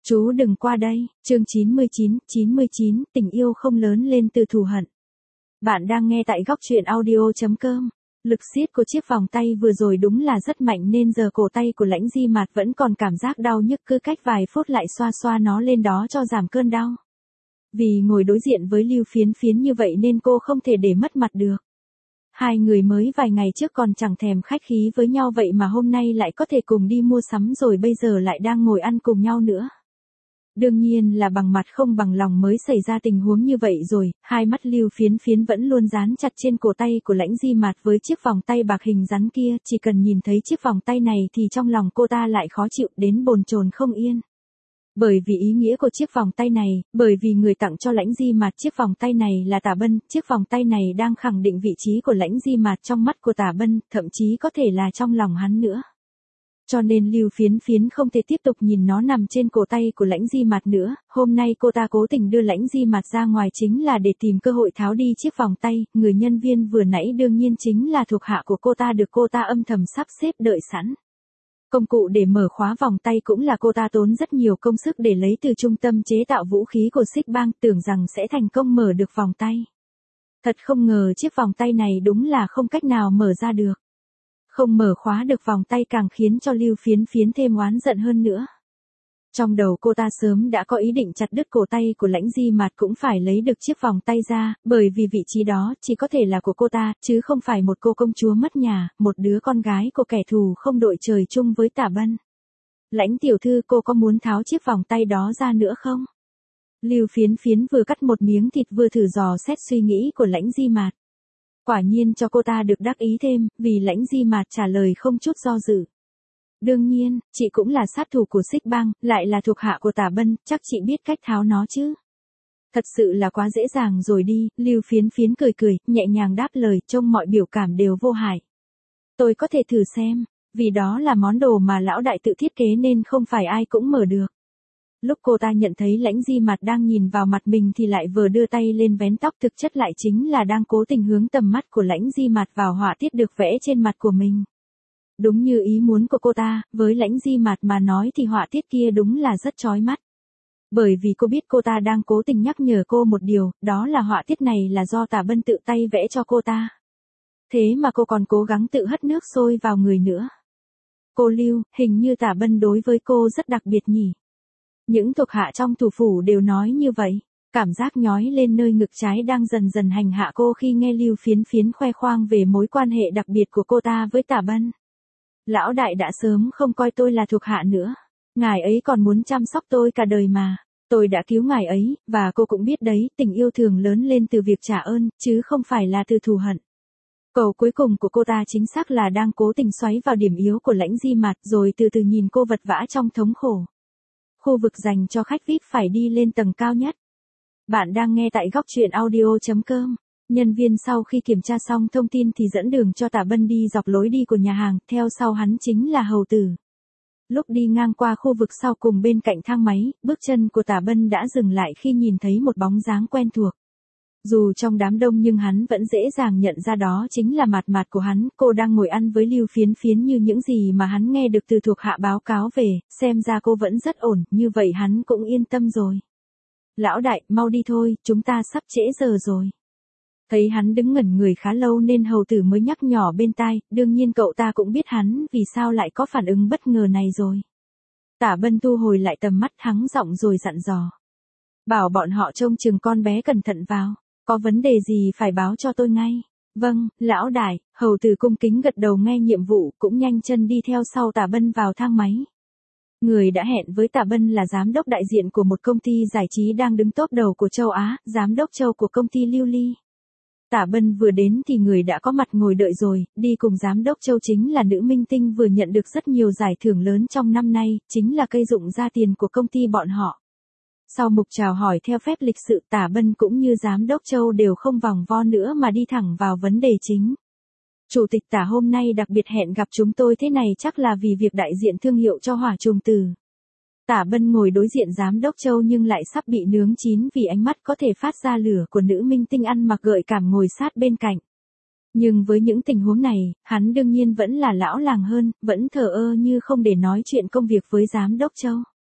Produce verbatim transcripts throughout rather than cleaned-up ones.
Chú đừng qua đây, chương chín mươi chín, chín mươi chín, tình yêu không lớn lên từ thù hận. Bạn đang nghe tại góc truyện audio.com. Lực siết của chiếc vòng tay vừa rồi đúng là rất mạnh nên giờ cổ tay của Lãnh Di Mạt vẫn còn cảm giác đau nhức, cứ cách vài phút lại xoa xoa nó lên đó cho giảm cơn đau. Vì ngồi đối diện với Lưu Phiến Phiến như vậy nên cô không thể để mất mặt được. Hai người mới vài ngày trước còn chẳng thèm khách khí với nhau vậy mà hôm nay lại có thể cùng đi mua sắm rồi bây giờ lại đang ngồi ăn cùng nhau nữa. Đương nhiên là bằng mặt không bằng lòng mới xảy ra tình huống như vậy rồi, hai mắt Lưu Phiến Phiến vẫn luôn dán chặt trên cổ tay của Lãnh Di Mạt với chiếc vòng tay bạc hình rắn kia, chỉ cần nhìn thấy chiếc vòng tay này thì trong lòng cô ta lại khó chịu đến bồn chồn không yên. Bởi vì ý nghĩa của chiếc vòng tay này, bởi vì người tặng cho Lãnh Di Mạt chiếc vòng tay này là Tả Bân, chiếc vòng tay này đang khẳng định vị trí của Lãnh Di Mạt trong mắt của Tả Bân, thậm chí có thể là trong lòng hắn nữa. Cho nên Lưu Phiến Phiến không thể tiếp tục nhìn nó nằm trên cổ tay của Lãnh Di Mạt nữa, hôm nay cô ta cố tình đưa Lãnh Di Mạt ra ngoài chính là để tìm cơ hội tháo đi chiếc vòng tay, người nhân viên vừa nãy đương nhiên chính là thuộc hạ của cô ta được cô ta âm thầm sắp xếp đợi sẵn. Công cụ để mở khóa vòng tay cũng là cô ta tốn rất nhiều công sức để lấy từ trung tâm chế tạo vũ khí của Xích Bang, tưởng rằng sẽ thành công mở được vòng tay. Thật không ngờ chiếc vòng tay này đúng là không cách nào mở ra được. Không mở khóa được vòng tay càng khiến cho Lưu Phiến Phiến thêm oán giận hơn nữa. Trong đầu cô ta sớm đã có ý định chặt đứt cổ tay của Lãnh Di Mạt cũng phải lấy được chiếc vòng tay ra, bởi vì vị trí đó chỉ có thể là của cô ta, chứ không phải một cô công chúa mất nhà, một đứa con gái của kẻ thù không đội trời chung với Tả Bân. Lãnh tiểu thư, cô có muốn tháo chiếc vòng tay đó ra nữa không? Lưu Phiến Phiến vừa cắt một miếng thịt vừa thử dò xét suy nghĩ của Lãnh Di Mạt. Quả nhiên cho cô ta được đắc ý thêm, vì Lãnh Di Mạt trả lời không chút do dự. Đương nhiên, chị cũng là sát thủ của Xích Bang, lại là thuộc hạ của Tả Bân, chắc chị biết cách tháo nó chứ. Thật sự là quá dễ dàng rồi đi, Lưu Phiến Phiến cười cười, nhẹ nhàng đáp lời, trông mọi biểu cảm đều vô hại. Tôi có thể thử xem, vì đó là món đồ mà lão đại tự thiết kế nên không phải ai cũng mở được. Lúc cô ta nhận thấy Lãnh Di Mạt đang nhìn vào mặt mình thì lại vừa đưa tay lên vén tóc, thực chất lại chính là đang cố tình hướng tầm mắt của Lãnh Di Mạt vào họa tiết được vẽ trên mặt của mình. Đúng như ý muốn của cô ta, với Lãnh Di Mạt mà nói thì họa tiết kia đúng là rất chói mắt. Bởi vì cô biết cô ta đang cố tình nhắc nhở cô một điều, đó là họa tiết này là do Tả Bân tự tay vẽ cho cô ta. Thế mà cô còn cố gắng tự hất nước sôi vào người nữa. Cô Lưu, hình như Tả Bân đối với cô rất đặc biệt nhỉ. Những thuộc hạ trong thủ phủ đều nói như vậy, cảm giác nhói lên nơi ngực trái đang dần dần hành hạ cô khi nghe Lưu Phiến Phiến khoe khoang về mối quan hệ đặc biệt của cô ta với Tả Bân. Lão đại đã sớm không coi tôi là thuộc hạ nữa, ngài ấy còn muốn chăm sóc tôi cả đời mà, tôi đã cứu ngài ấy, và cô cũng biết đấy, tình yêu thường lớn lên từ việc trả ơn, chứ không phải là từ thù hận. Câu cuối cùng của cô ta chính xác là đang cố tình xoáy vào điểm yếu của Lãnh Di Mạt rồi từ từ nhìn cô vật vã trong thống khổ. Khu vực dành cho khách vi ai pi phải đi lên tầng cao nhất. Bạn đang nghe tại góc truyện audio.com. Nhân viên sau khi kiểm tra xong thông tin thì dẫn đường cho Tả Bân đi dọc lối đi của nhà hàng, theo sau hắn chính là hầu tử. Lúc đi ngang qua khu vực sau cùng bên cạnh thang máy, bước chân của Tả Bân đã dừng lại khi nhìn thấy một bóng dáng quen thuộc. Dù trong đám đông nhưng hắn vẫn dễ dàng nhận ra đó chính là Mạt Mạt của hắn, cô đang ngồi ăn với Lưu Phiến Phiến như những gì mà hắn nghe được từ thuộc hạ báo cáo về, xem ra cô vẫn rất ổn, như vậy hắn cũng yên tâm rồi. Lão đại, mau đi thôi, chúng ta sắp trễ giờ rồi. Thấy hắn đứng ngẩn người khá lâu nên hầu tử mới nhắc nhỏ bên tai, đương nhiên cậu ta cũng biết hắn vì sao lại có phản ứng bất ngờ này rồi. Tả Bân thu hồi lại tầm mắt hắng giọng rồi dặn dò. Bảo bọn họ trông chừng con bé cẩn thận vào. Có vấn đề gì phải báo cho tôi ngay. Vâng, lão đại, hầu tử cung kính gật đầu nghe nhiệm vụ, cũng nhanh chân đi theo sau Tả Bân vào thang máy. Người đã hẹn với Tả Bân là giám đốc đại diện của một công ty giải trí đang đứng top đầu của châu Á, giám đốc châu của công ty Lưu Ly. Tả Bân vừa đến thì người đã có mặt ngồi đợi rồi, đi cùng giám đốc châu chính là nữ minh tinh vừa nhận được rất nhiều giải thưởng lớn trong năm nay, chính là cây dụng ra tiền của công ty bọn họ. Sau mục chào hỏi theo phép lịch sự, Tả Bân cũng như giám đốc châu đều không vòng vo nữa mà đi thẳng vào vấn đề chính. Chủ tịch Tả hôm nay đặc biệt hẹn gặp chúng tôi thế này chắc là vì việc đại diện thương hiệu cho Hỏa Trùng Tử. Tả Bân ngồi đối diện giám đốc châu nhưng lại sắp bị nướng chín vì ánh mắt có thể phát ra lửa của nữ minh tinh ăn mặc gợi cảm ngồi sát bên cạnh. Nhưng với những tình huống này, hắn đương nhiên vẫn là lão làng hơn, vẫn thờ ơ như không để nói chuyện công việc với giám đốc châu.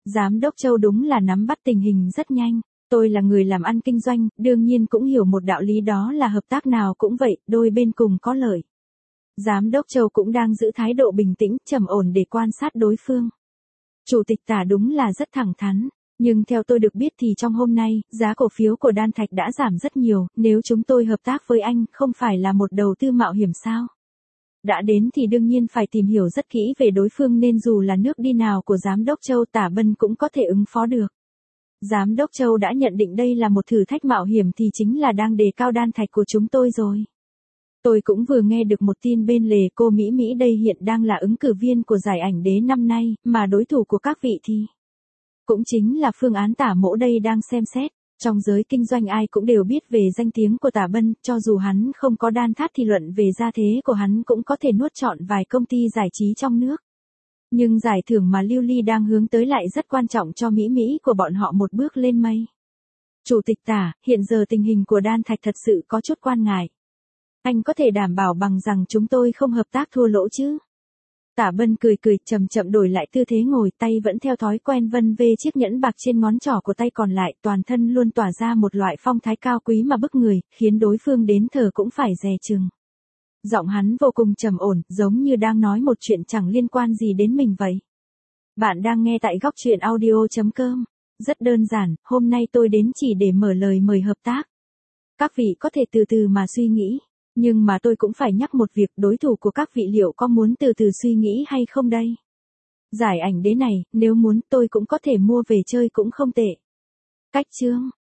Giám đốc Châu đúng là nắm bắt tình hình rất nhanh. Tôi là người làm ăn kinh doanh, đương nhiên cũng hiểu một đạo lý, đó là hợp tác nào cũng vậy, đôi bên cùng có lợi. Giám đốc Châu cũng đang giữ thái độ bình tĩnh, trầm ổn để quan sát đối phương. Chủ tịch Tả đúng là rất thẳng thắn, nhưng theo tôi được biết thì trong hôm nay, giá cổ phiếu của Đan Thạch đã giảm rất nhiều, nếu chúng tôi hợp tác với anh, không phải là một đầu tư mạo hiểm sao? Đã đến thì đương nhiên phải tìm hiểu rất kỹ về đối phương, nên dù là nước đi nào của Giám đốc Châu, Tả Bân cũng có thể ứng phó được. Giám đốc Châu đã nhận định đây là một thử thách mạo hiểm thì chính là đang đề cao Đan Thạch của chúng tôi rồi. Tôi cũng vừa nghe được một tin bên lề, cô Mỹ Mỹ đây hiện đang là ứng cử viên của giải ảnh đế năm nay, mà đối thủ của các vị thì cũng chính là phương án Tả Mỗ đây đang xem xét. Trong giới kinh doanh ai cũng đều biết về danh tiếng của Tả Bân, cho dù hắn không có đan thát thì luận về gia thế của hắn cũng có thể nuốt trọn vài công ty giải trí trong nước. Nhưng giải thưởng mà Lưu Ly đang hướng tới lại rất quan trọng cho Mỹ Mỹ của bọn họ một bước lên mây. Chủ tịch Tả, hiện giờ tình hình của Đan Thạch thật sự có chút quan ngại. Anh có thể đảm bảo bằng rằng chúng tôi không hợp tác thua lỗ chứ? Tả Bân cười cười, chậm chậm đổi lại tư thế ngồi, tay vẫn theo thói quen vân vê chiếc nhẫn bạc trên ngón trỏ của tay còn lại, toàn thân luôn tỏa ra một loại phong thái cao quý mà bức người, khiến đối phương đến thở cũng phải dè chừng. Giọng hắn vô cùng trầm ổn, giống như đang nói một chuyện chẳng liên quan gì đến mình vậy. Bạn đang nghe tại góc truyện audio chấm com. Rất đơn giản, hôm nay tôi đến chỉ để mở lời mời hợp tác. Các vị có thể từ từ mà suy nghĩ. Nhưng mà tôi cũng phải nhắc một việc, đối thủ của các vị liệu có muốn từ từ suy nghĩ hay không đây? Giải ảnh đế này, nếu muốn tôi cũng có thể mua về chơi cũng không tệ. Cách chương